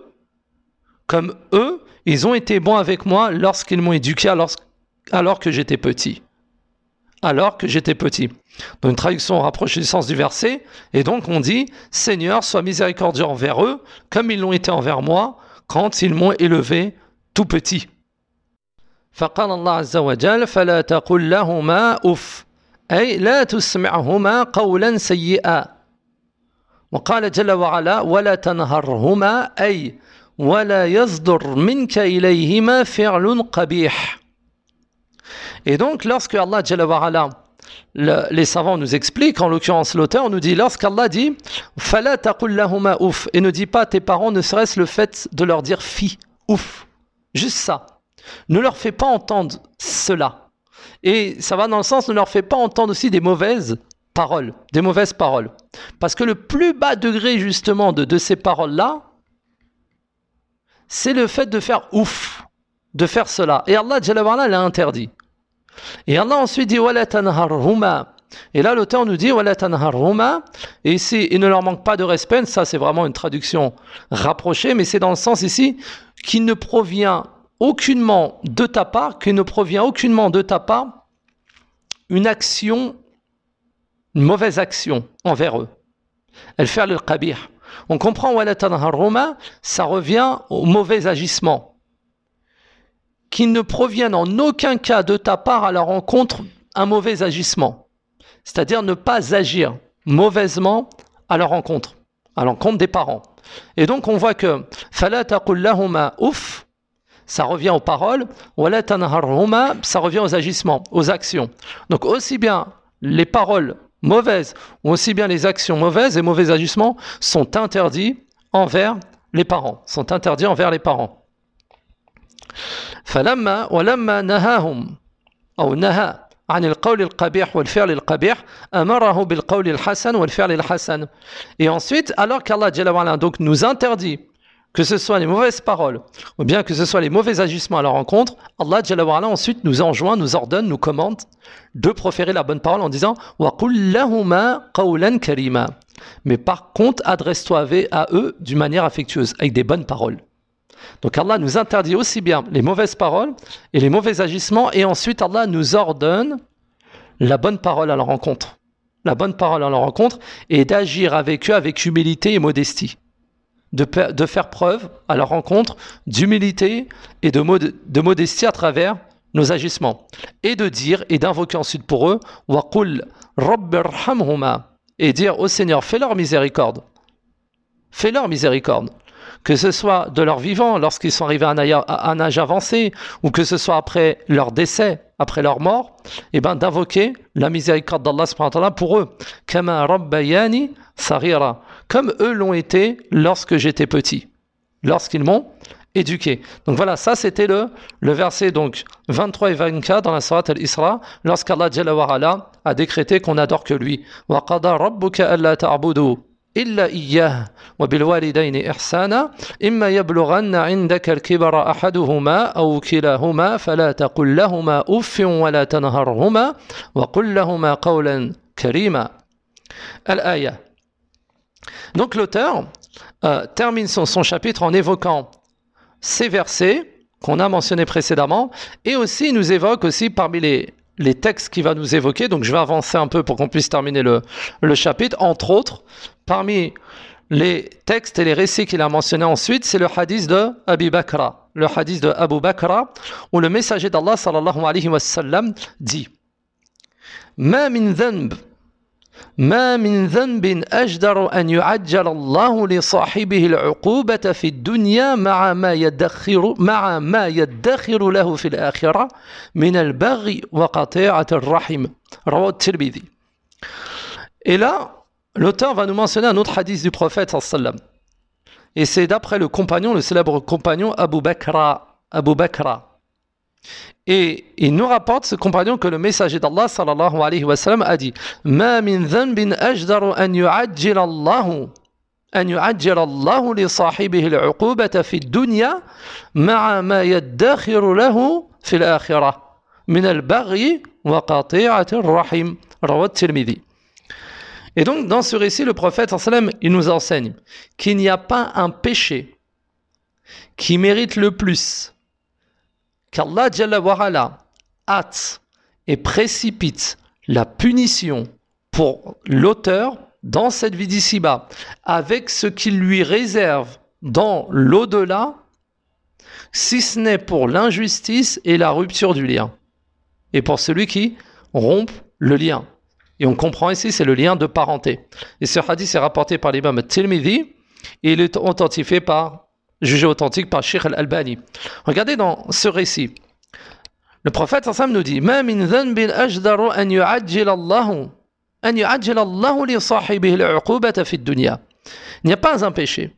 [SPEAKER 1] eux, ils ont été bons avec moi lorsqu'ils m'ont éduqué alors que j'étais petit. Donc une traduction rapprochée du sens du verset. Et donc on dit, Seigneur, sois miséricordieux envers eux, comme ils l'ont été envers moi, quand ils m'ont élevé tout petit. فقال الله عز وجل فلا تقل لهما أف أي لا تسمعهما قولا سيئا وقال جل وعلا ولا تنهرهما أي ولا يصدر منك إليهما فعل قبيح. Et donc lorsque Allah Jalla wa Ala, les savants nous expliquent, en l'occurrence l'auteur nous dit, lorsqu'Allah dit fala taqul lahuma ouf, et ne dit pas à tes parents ne serait-ce le fait de leur dire fi, ouf, juste ça, ne leur fais pas entendre cela. Et ça va dans le sens, ne leur fais pas entendre aussi des mauvaises paroles, parce que le plus bas degré justement de ces paroles-là, c'est le fait de faire ouf, de faire cela. Et Allah Jalla wa Ala l'a interdit. Et Allah ensuite dit wala tanharhuma. Et là l'auteur nous dit wala tanharhuma. Et ici il ne leur manque pas de respect. Ça c'est vraiment une traduction rapprochée, mais c'est dans le sens ici qui ne provient aucunement de ta part, une action, une mauvaise action envers eux. Elle fait le qabih. On comprend wala tanharhuma, ça revient au mauvais agissement, qui ne proviennent en aucun cas de ta part à leur encontre un mauvais agissement. C'est-à-dire ne pas agir mauvaisement à leur encontre, à l'encontre des parents. Et donc on voit que fala taqul lahuma ouf, ça revient aux paroles, wala tanharhuma, ça revient aux agissements, aux actions. Donc aussi bien les paroles mauvaises, ou aussi bien les actions mauvaises et mauvais agissements sont interdits envers les parents, فلما ولما نهاهم أو نهى عن القول القبيح والفعل القبيح أمره بالقول الحسن والفعل الحسن. Et ensuite, alors qu'Allah Jalla wa Ala donc nous interdit que ce soit les mauvaises paroles ou bien que ce soit les mauvais agissements à leur rencontre, Allah Jalla wa Ala ensuite nous enjoint, nous ordonne, nous commande de proférer la bonne parole en disant وَقُلْ لَهُمَا قَوْلًا كَرِيمًا. Mais par contre, adresse-toi à eux d'une manière affectueuse, avec des bonnes paroles. Donc Allah nous interdit aussi bien les mauvaises paroles et les mauvais agissements, et ensuite Allah nous ordonne la bonne parole à leur rencontre. Et d'agir avec eux avec humilité et modestie. De faire preuve à leur rencontre d'humilité et de modestie à travers nos agissements. Et de dire et d'invoquer ensuite pour eux وَقُلْ رَبِّ ارْحَمْهُمَا, et dire au Seigneur fais-leur miséricorde. Que ce soit de leur vivant, lorsqu'ils sont arrivés à un âge avancé, ou que ce soit après leur décès, après leur mort, et ben d'invoquer la miséricorde d'Allah subhanahu wa ta'ala pour eux. Kama rabbayani saghira, comme eux l'ont été lorsque j'étais petit, lorsqu'ils m'ont éduqué. Donc voilà, ça c'était le verset donc 23 et 24 dans la sourate Al-Isra, lorsqu'Allah Jalla wa Ala a décrété qu'on n'adore que lui. Wa qada rabbuka alla ta'budu إلا إياه وبالوالدين إحسانا إما يبلغن عندك الكبر أحدهما أو كلاهما فلا تقل لهما أف ولا تنهرهما وقل لهما قولا كريما. الآية. Donc l'auteur termine son chapitre en évoquant ces versets qu'on a mentionnés précédemment, et aussi il nous évoque aussi parmi les textes qu'il va nous évoquer. Donc je vais avancer un peu pour qu'on puisse terminer le chapitre. Entre autres, parmi les textes et les récits qu'il a mentionnés ensuite, c'est le hadith de Abu Bakra, où le messager d'Allah sallallahu alayhi wa sallam dit ما من ذنب أجدر أن يعجل الله لصاحبه العقوبة في الدنيا مع ما يدخر له في الآخرة من البغي وقطيعة الرحم. رواه الترمذي. Et là, l'auteur va nous mentionner un autre hadith du prophète sallallahu alayhi wa sallam. Et c'est d'après le célèbre compagnon Abu Bakra. Et il nous rapporte, ce compagnon, que le messager d'Allah sallallahu alayhi wa sallam a dit ما من ذنب أجدر أن يعجل الله لصاحبه العقوبة في الدنيا مع ما يدخر له في الآخرة من البغي وقطيعة الرحم. رواه الترمذي. Et donc dans ce récit, le prophète sallallahu alayhi wa sallam, il nous enseigne qu'il n'y a pas un péché qui mérite le plus qu'Allah Jalla wa Ala hâte et précipite la punition pour l'auteur dans cette vie d'ici-bas, avec ce qu'il lui réserve dans l'au-delà, si ce n'est pour l'injustice et la rupture du lien. Et pour celui qui rompt le lien. Et on comprend ici, c'est le lien de parenté. Et ce hadith est rapporté par l'imam Tirmidhi et il est jugé authentique par Sheikh Al-Albani. Regardez dans ce récit. Le prophète sallam nous dit: Ma min dhanbin ajdaru an yu'ajjil Allahu li sahibihi al-'uqubata fi ad-dunya. Il n'y a pas un péché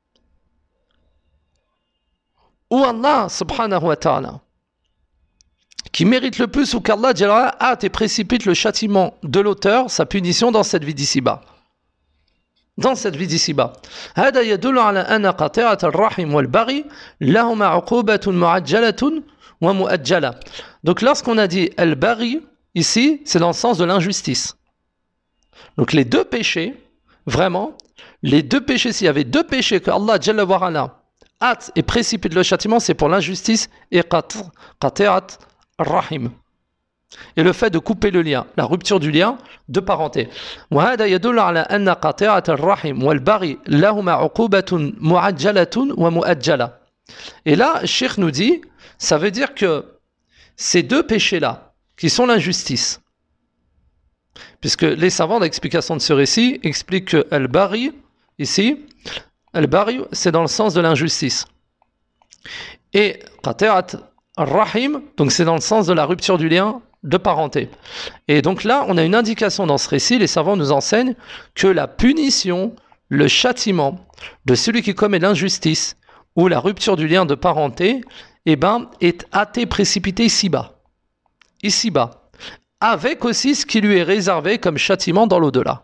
[SPEAKER 1] où Allah subhanahu wa ta'ala qui mérite le plus ou qu'Allah hâte et précipite le châtiment de l'auteur, sa punition dans cette vie d'ici-bas. Dans cette vie d'ici-bas. هذا يدل على أن قطيعة الرحم والبغي لهما عقوبة معجلة ومؤجلة. Donc lorsqu'on a dit al-baghi ici, c'est dans le sens de l'injustice. Donc les deux péchés, vraiment, les deux péchés, s'il y avait deux péchés que Allah Jalla wa Ala hâte et précipite le châtiment, c'est pour l'injustice et qati'at ar-rahim. Et le fait de couper le lien, la rupture du lien de parenté. وهذا يدل على أن قطيعة الرحم والبغي لهما عقوبة معجلة ومؤجلة. Et là, le Cheikh nous dit, ça veut dire que ces deux péchés-là, qui sont l'injustice, puisque les savants d'explication de ce récit expliquent que al-bari, ici, al-bari, c'est dans le sens de l'injustice. Et qati'at ar-rahim, donc c'est dans le sens de la rupture du lien de parenté. Et donc là, on a une indication dans ce récit, les savants nous enseignent que la punition, le châtiment de celui qui commet l'injustice ou la rupture du lien de parenté, est hâté, précipité ici-bas. Ici-bas. Avec aussi ce qui lui est réservé comme châtiment dans l'au-delà.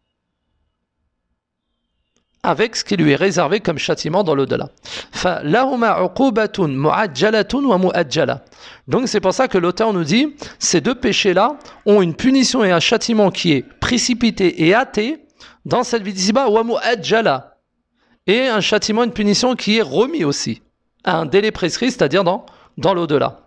[SPEAKER 1] Avec ce qui lui est réservé comme châtiment dans l'au-delà. Donc c'est pour ça que l'auteur nous dit, ces deux péchés-là ont une punition et un châtiment qui est précipité et hâté dans cette vie d'ici-bas, et un châtiment, une punition qui est remis aussi à un délai prescrit, c'est-à-dire dans l'au-delà.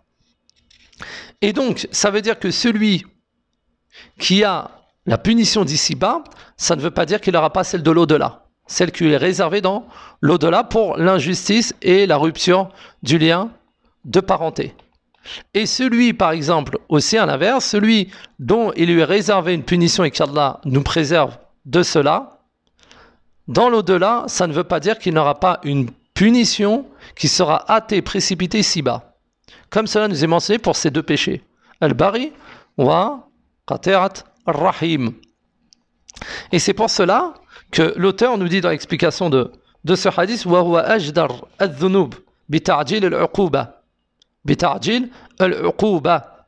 [SPEAKER 1] Et donc, ça veut dire que celui qui a la punition d'ici-bas, ça ne veut pas dire qu'il n'aura pas celle de l'au-delà, celle qui est réservée dans l'au-delà pour l'injustice et la rupture du lien de parenté. Et celui, par exemple, aussi à l'inverse, celui dont il lui est réservé une punition et qu'Allah nous préserve de cela, dans l'au-delà, ça ne veut pas dire qu'il n'aura pas une punition qui sera hâtée, précipitée ici-bas. Comme cela nous est mentionné pour ces deux péchés. Al-Bari wa qati'at ar-rahim. Et c'est pour cela que l'auteur nous dit dans l'explication de ce hadith wa huwa ajdar adh-dhunub bi ta'jil al-'uquba. Bi ta'jil al-'uquba.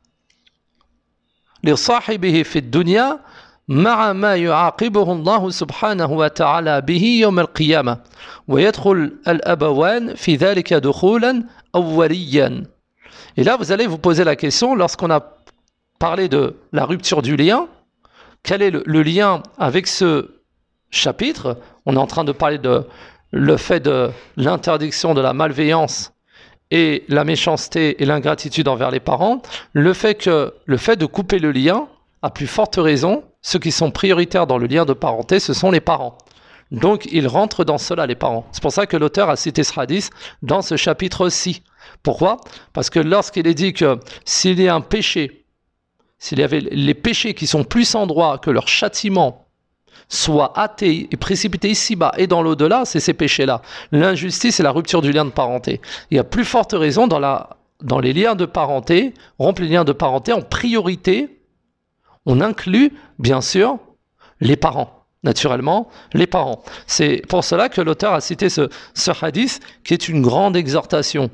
[SPEAKER 1] Li sahibihi fi ad-dunya مع ما يعاقبه الله سبحانه وتعالى به يوم القيامة ويدخل الأبوان في ذلك دخولا أوليا. Et là, vous allez vous poser la question, lorsqu'on a parlé de la rupture du lien, quel est le lien avec ce chapitre? On est en train de parler de le fait de l'interdiction de la malveillance et la méchanceté et l'ingratitude envers les parents, le fait de couper le lien, à plus forte raison, ceux qui sont prioritaires dans le lien de parenté, ce sont les parents. Donc, ils rentrent dans cela, les parents. C'est pour ça que l'auteur a cité ce hadith dans ce chapitre-ci. Pourquoi? Parce que lorsqu'il est dit que s'il y a un péché, s'il y avait les péchés qui sont plus en droit que leur châtiment soit hâté et précipité ici-bas et dans l'au-delà, c'est ces péchés-là. L'injustice et la rupture du lien de parenté. Il y a plus forte raison dans les liens de parenté, rompre les liens de parenté en priorité. On inclut, bien sûr, les parents. Naturellement, les parents. C'est pour cela que l'auteur a cité ce hadith, qui est une grande exhortation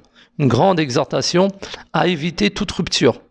[SPEAKER 1] à éviter toute rupture.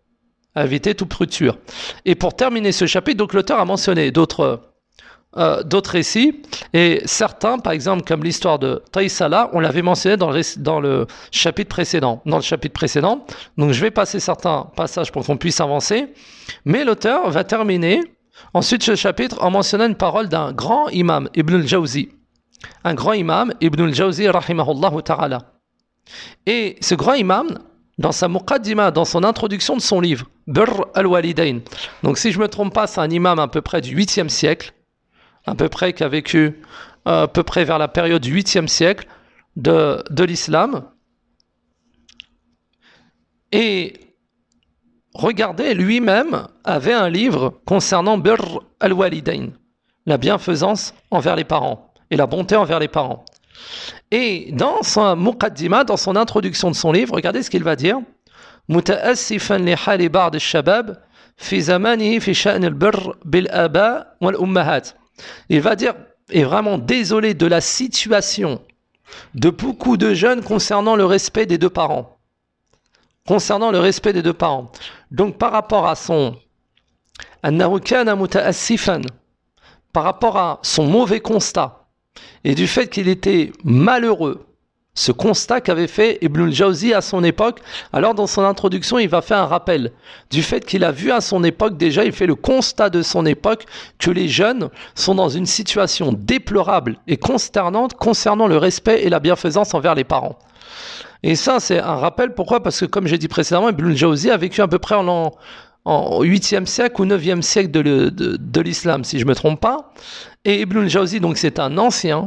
[SPEAKER 1] Et pour terminer ce chapitre, donc l'auteur a mentionné d'autres récits, et certains, par exemple, comme l'histoire de Taïsala, on l'avait mentionné dans le chapitre précédent. Donc je vais passer certains passages pour qu'on puisse avancer, mais l'auteur va terminer ensuite ce chapitre en mentionnant une parole d'un grand imam, Ibn al-Jawzi. Un grand imam, Ibn al-Jawzi, rahimahullah ta'ala. Et ce grand imam, dans sa muqaddima, dans son introduction de son livre, Birr al-Walidain, donc si je ne me trompe pas, c'est un imam à peu près du 8e siècle, à peu près qui a vécu à peu près vers la période du 8e siècle de l'islam. Et regardez, lui-même avait un livre concernant Birr al-Walidain, la bienfaisance envers les parents et la bonté envers les parents. Et dans son muqaddima, dans son introduction de son livre, regardez ce qu'il va dire. متأسفا لحال بعض الشباب في زمانه في شأن البر بالآباء والأمهات. Il va dire, est vraiment désolé de la situation de beaucoup de jeunes concernant le respect des deux parents. Concernant le respect des deux parents. Donc par rapport à son أنه كان متأسفا, par rapport à son mauvais constat et du fait qu'il était malheureux, ce constat qu'avait fait Ibn al-Jawzi à son époque. Alors dans son introduction, il va faire un rappel du fait qu'il a vu à son époque, déjà il fait le constat de son époque que les jeunes sont dans une situation déplorable et consternante concernant le respect et la bienfaisance envers les parents. Et ça c'est un rappel, pourquoi? Parce que comme j'ai dit précédemment, Ibn al-Jawzi a vécu à peu près en 8e siècle ou 9e siècle de l'islam, si je ne me trompe pas. Et Ibn al-Jawzi, donc c'est un ancien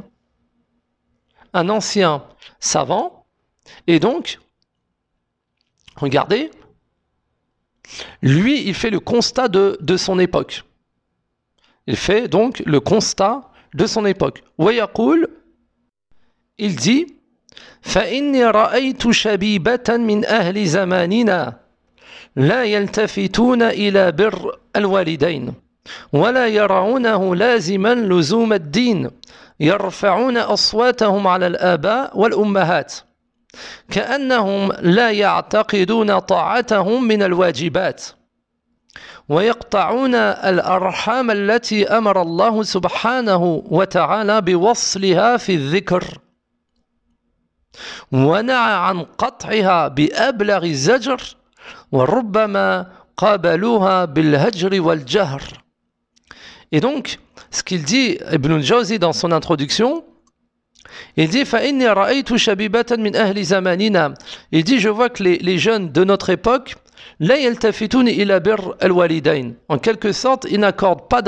[SPEAKER 1] savant, et donc, regardez, lui, il fait le constat de son époque. Il fait donc le constat de son époque. ويقول, il dit, فإني رأيت شبيبة من أهل زماننا لا يلتفتون إلى بر الوالدين ولا يرونه لازما لزوم الدين يرفعون أصواتهم على الآباء والأمهات كأنهم لا يعتقدون طاعتهم من الواجبات ويقطعون الأرحام التي أمر الله سبحانه وتعالى بوصلها في الذكر ونهى عن قطعها بأبلغ الزجر وربما قابلوها بالهجر والجهر. Et donc, ce qu'il dit Ibn al-Jawzi dans son introduction, il dit فَإِنِّي رَأَيْتُ شَبِيبَةً مِنْ أَهْلِ زَمَانِنَا. Il dit, je vois que les jeunes de notre époque, لَا يَلْتَفِتُونَ إِلَى بِرِّ الْوَالِدَيْنِ. En quelque sorte, ils n'accordent pas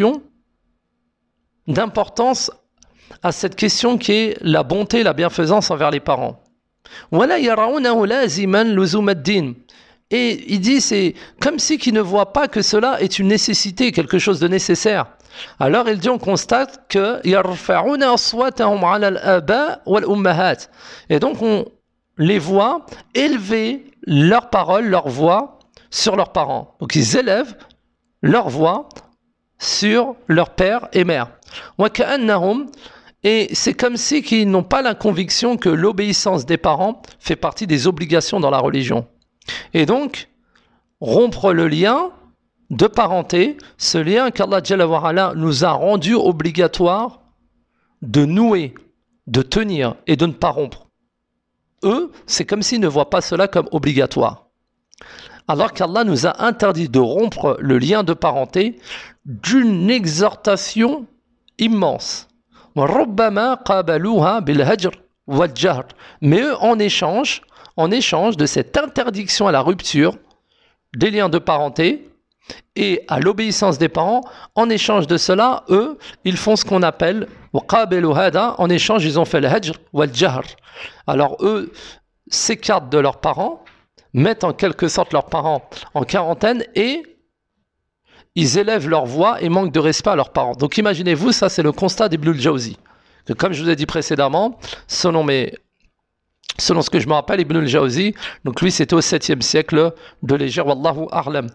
[SPEAKER 1] d'importance à cette question qui est la bonté, la bienfaisance envers les parents. وَلَا يَرَوْنَهُ لَازِمًا لُزُومَ الدِّينِ. Et il dit, c'est comme si qu'ils ne voient pas que cela est une nécessité, quelque chose de nécessaire. Alors il dit, on constate que يَرْفَعُونَ أَصْوَاتَهُمْ عَلَى الْآبَاءِ وَالْأُمَّهَاتِ. Et donc on les voit élever leurs paroles, leur voix sur leurs parents. Donc ils élèvent leur voix sur leurs pères et mères. وَكَأَنَّهُمْ. Et c'est comme si qu'ils n'ont pas la conviction que l'obéissance des parents fait partie des obligations dans la religion. Et donc, rompre le lien de parenté, ce lien qu'Allah Jalla wa Ala nous a rendu obligatoire de nouer, de tenir et de ne pas rompre. Eux, c'est comme s'ils ne voient pas cela comme obligatoire. Alors qu'Allah nous a interdit de rompre le lien de parenté d'une exhortation immense. رُبَّمَا قَابَلُوهَا بِالْهَجْرِ وَالْجَهْرِ. Mais eux, en échange de cette interdiction à la rupture des liens de parenté et à l'obéissance des parents, en échange de cela, eux, ils font ce qu'on appelle en échange, ils ont fait le hajr wal jahr. Alors eux s'écartent de leurs parents, mettent en quelque sorte leurs parents en quarantaine et ils élèvent leur voix et manquent de respect à leurs parents. Donc imaginez-vous, ça c'est le constat d'Ibn al-Jawzi, que comme je vous ai dit précédemment, selon ce que je me rappelle, Ibn al-Jawzi, donc lui c'était au 7e siècle de l'Hégire, Wallahu a'lam.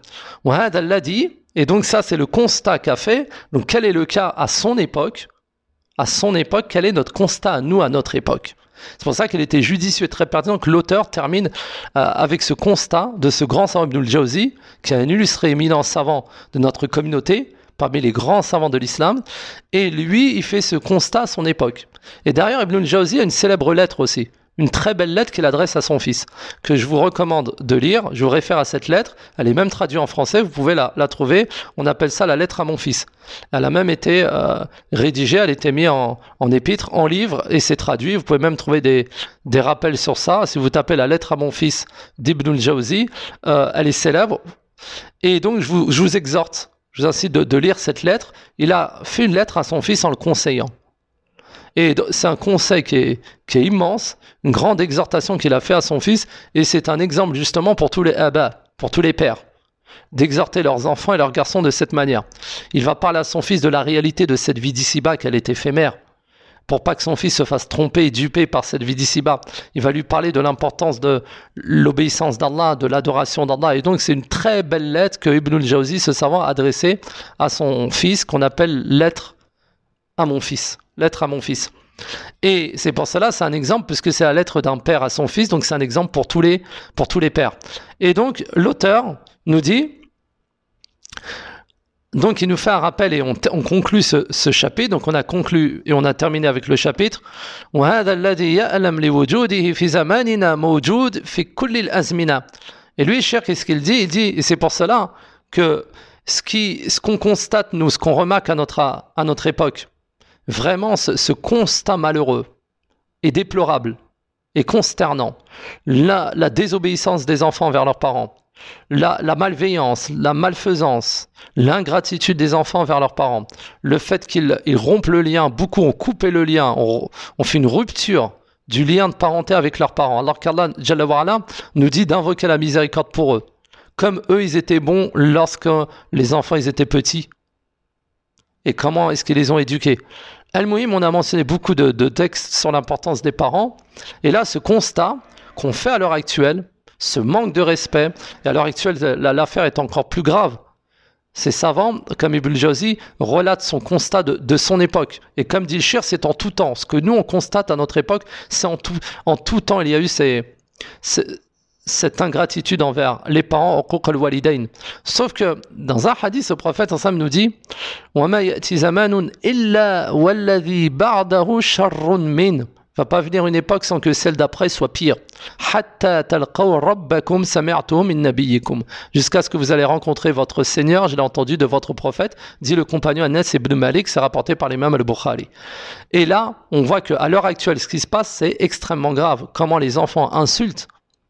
[SPEAKER 1] Et donc ça c'est le constat qu'a fait. Donc quel est le cas à son époque? À son époque, quel est notre constat à nous, à notre époque? C'est pour ça qu'il était judicieux et très pertinent que l'auteur termine avec ce constat de ce grand savant Ibn al-Jawzi, qui est un illustré éminent savant de notre communauté, parmi les grands savants de l'islam, et lui, il fait ce constat à son époque. Et derrière, Ibn al-Jawzi a une célèbre lettre aussi, une très belle lettre qu'il adresse à son fils, que je vous recommande de lire. Je vous réfère à cette lettre, elle est même traduite en français, vous pouvez la trouver, on appelle ça la lettre à mon fils. Elle a même été rédigée, elle a été mise en épître, en livre, et c'est traduit. Vous pouvez même trouver des rappels sur ça. Si vous tapez la lettre à mon fils d'Ibn al-Jawzi, elle est célèbre. Et donc je vous exhorte, je vous incite de lire cette lettre. Il a fait une lettre à son fils en le conseillant. Et c'est un conseil qui est immense, une grande exhortation qu'il a fait à son fils, et c'est un exemple justement pour tous les abas, pour tous les pères, d'exhorter leurs enfants et leurs garçons de cette manière. Il va parler à son fils de la réalité de cette vie d'ici-bas, qu'elle est éphémère, pour pas que son fils se fasse tromper et duper par cette vie d'ici-bas. Il va lui parler de l'importance de l'obéissance d'Allah, de l'adoration d'Allah. Et donc c'est une très belle lettre que Ibn al-Jawzi, ce savant, a adressée à son fils, qu'on appelle lettre à mon fils. Lettre à mon fils. Et c'est pour cela, c'est un exemple, puisque c'est la lettre d'un père à son fils, donc c'est un exemple pour tous les pères. Et donc l'auteur nous dit, donc il nous fait un rappel et on conclut ce chapitre. Donc on a conclu et on a terminé avec le chapitre. Et lui, cher, qu'est-ce qu'il dit? Il dit, et c'est pour cela que ce qu'on constate, nous, ce qu'on remarque à notre époque, vraiment ce constat malheureux et déplorable et consternant, la désobéissance des enfants envers leurs parents, la malveillance, la malfaisance, l'ingratitude des enfants vers leurs parents, le fait qu'ils rompent le lien, beaucoup ont coupé le lien, on fait une rupture du lien de parenté avec leurs parents, alors qu'Allah Jalla wa Ala nous dit d'invoquer la miséricorde pour eux, comme eux ils étaient bons lorsque les enfants ils étaient petits, et comment est-ce qu'ils les ont éduqués. Al-Muhim, on a mentionné beaucoup de textes sur l'importance des parents, et là ce constat qu'on fait à l'heure actuelle, ce manque de respect, et à l'heure actuelle, l'affaire est encore plus grave. Ces savants, comme Ibn Jawzi, relatent son constat de son époque. Et comme dit le Shir, c'est en tout temps. Ce que nous, on constate à notre époque, c'est en tout temps, il y a eu cette ingratitude envers les parents, uquq al-walidayn. Sauf que, dans un hadith, le prophète ensemble nous dit « وَمَا يَأْتِ زَمَانٌ إِلَّا وَالَّذِي بَعْدَهُ شَرٌّ مِّنْهُ » Va pas venir une époque sans que celle d'après soit pire. Jusqu'à ce que vous allez rencontrer votre Seigneur, je l'ai entendu de votre prophète, dit le compagnon Anas ibn Malik, c'est rapporté par l'imam al-Bukhari. Et là, on voit qu'à l'heure actuelle, ce qui se passe, c'est extrêmement grave. Comment les enfants insultent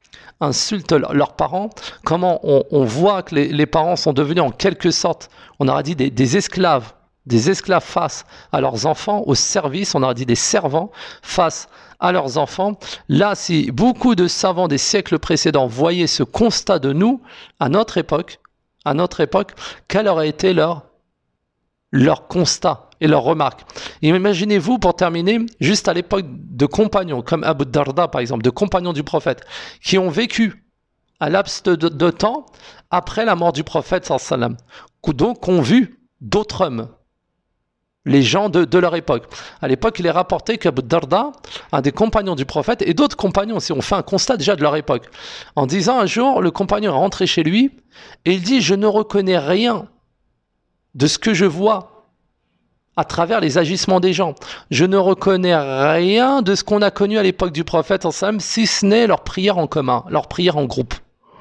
[SPEAKER 1] leurs parents, comment on voit que les parents sont devenus en quelque sorte, on aurait dit des esclaves face à leurs enfants, au service, on aurait dit des servants face à leurs enfants. Là, si beaucoup de savants des siècles précédents voyaient ce constat de nous, à notre époque, quel aurait été leur constat et leur remarque. Et imaginez-vous, pour terminer, juste à l'époque de compagnons, comme Abu Darda par exemple, de compagnons du prophète, qui ont vécu un laps de temps après la mort du prophète, sallallahu alayhi wa sallam, donc ont vu d'autres hommes, les gens de leur époque. À l'époque, il est rapporté qu'Abu Darda, un des compagnons du prophète, et d'autres compagnons, si on fait un constat déjà de leur époque, en disant un jour, le compagnon est rentré chez lui, et il dit « Je ne reconnais rien de ce que je vois à travers les agissements des gens. Je ne reconnais rien de ce qu'on a connu à l'époque du prophète, si ce n'est leur prière en commun, leur prière en groupe.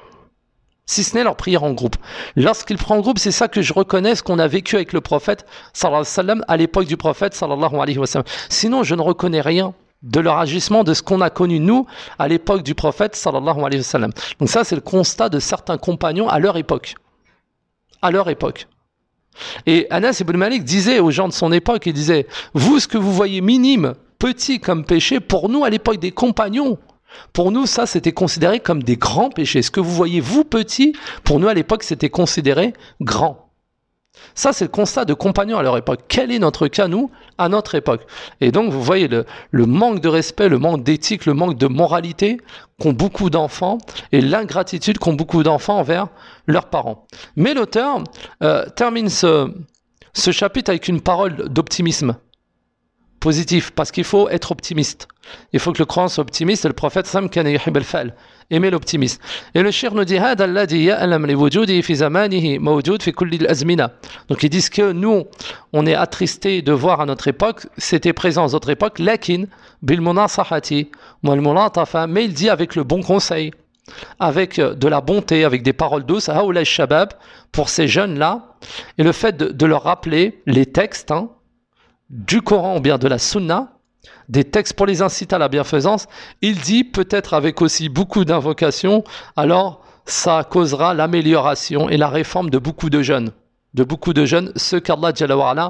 [SPEAKER 1] Si ce n'est leur prière en groupe. Lorsqu'il prend en groupe, c'est ça que je reconnais, ce qu'on a vécu avec le prophète, sallallahu alayhi wa sallam, à l'époque du prophète, sallallahu alayhi wa sallam. Sinon, je ne reconnais rien de leur agissement, de ce qu'on a connu, nous, à l'époque du prophète, sallallahu alayhi wa sallam. Donc ça, c'est le constat de certains compagnons à leur époque. À leur époque. Et Anas ibn Malik disait aux gens de son époque, il disait, vous, ce que vous voyez minime, petit comme péché, pour nous, à l'époque des compagnons, pour nous, ça, c'était considéré comme des grands péchés. Ce que vous voyez, vous, petit, pour nous, à l'époque, c'était considéré grand. Ça, c'est le constat de compagnons à leur époque. Quel est notre cas, nous, à notre époque? Et donc, vous voyez le manque de respect, le manque d'éthique, le manque de moralité qu'ont beaucoup d'enfants et l'ingratitude qu'ont beaucoup d'enfants envers leurs parents. Mais l'auteur termine ce chapitre avec une parole d'optimisme positif, parce qu'il faut être optimiste. Il faut que le croyant soit optimiste, et le prophète Sam kana yuhib al-fa'l, aimer l'optimisme. Et le shir nous dit hada alladhi ya'lam li wujudi fi zamanihi mawjud fi kulli al-azmina. Donc ils disent que nous on est attristés de voir à notre époque, c'était présent à notre époque, lakin bil munasahati wal mulatafa, mais il dit avec le bon conseil, avec de la bonté, avec des paroles douces, haoula shabab, pour ces jeunes là, et le fait de leur rappeler les textes du Coran ou bien de la Sunna, des textes pour les inciter à la bienfaisance, il dit peut-être avec aussi beaucoup d'invocations, alors ça causera l'amélioration et la réforme de beaucoup de jeunes, ceux qu'Allah Jalla wa Ala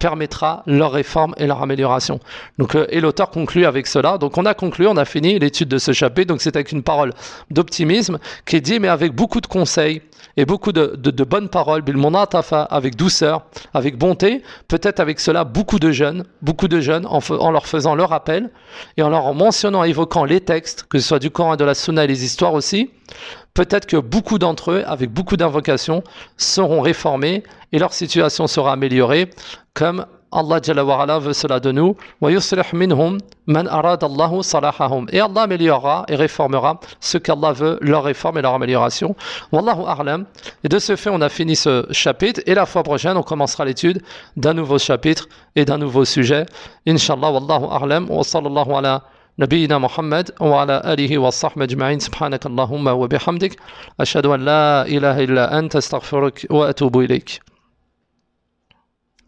[SPEAKER 1] permettra leur réforme et leur amélioration. Donc, et l'auteur conclut avec cela. Donc on a conclu, on a fini l'étude de ce chapitre. Donc c'est avec une parole d'optimisme qui est dit, mais avec beaucoup de conseils et beaucoup de bonnes paroles, bil munatafa, avec douceur, avec bonté, peut-être avec cela beaucoup de jeunes en leur faisant le rappel et en leur mentionnant, évoquant les textes, que ce soit du Coran et de la Sunna et les histoires aussi, peut-être que beaucoup d'entre eux, avec beaucoup d'invocations, seront réformés et leur situation sera améliorée, comme Allah Jalla wa Ala veut cela de nous. Wa yuslih minhum man arad Allahu salahahum. Et Allah améliorera et réformera ce qu'Allah veut, leur réforme et leur amélioration. Wallahu a'lam. Et de ce fait, on a fini ce chapitre. Et la fois prochaine, on commencera l'étude d'un nouveau chapitre et d'un nouveau sujet. Inch'Allah, wallahu a'lam. Wa sallallahu ala نبينا محمد وعلى آله وصحبه أجمعين سبحانك اللهم وبحمدك أشهد أن لا إله إلا أنت أستغفرك وأتوب إليك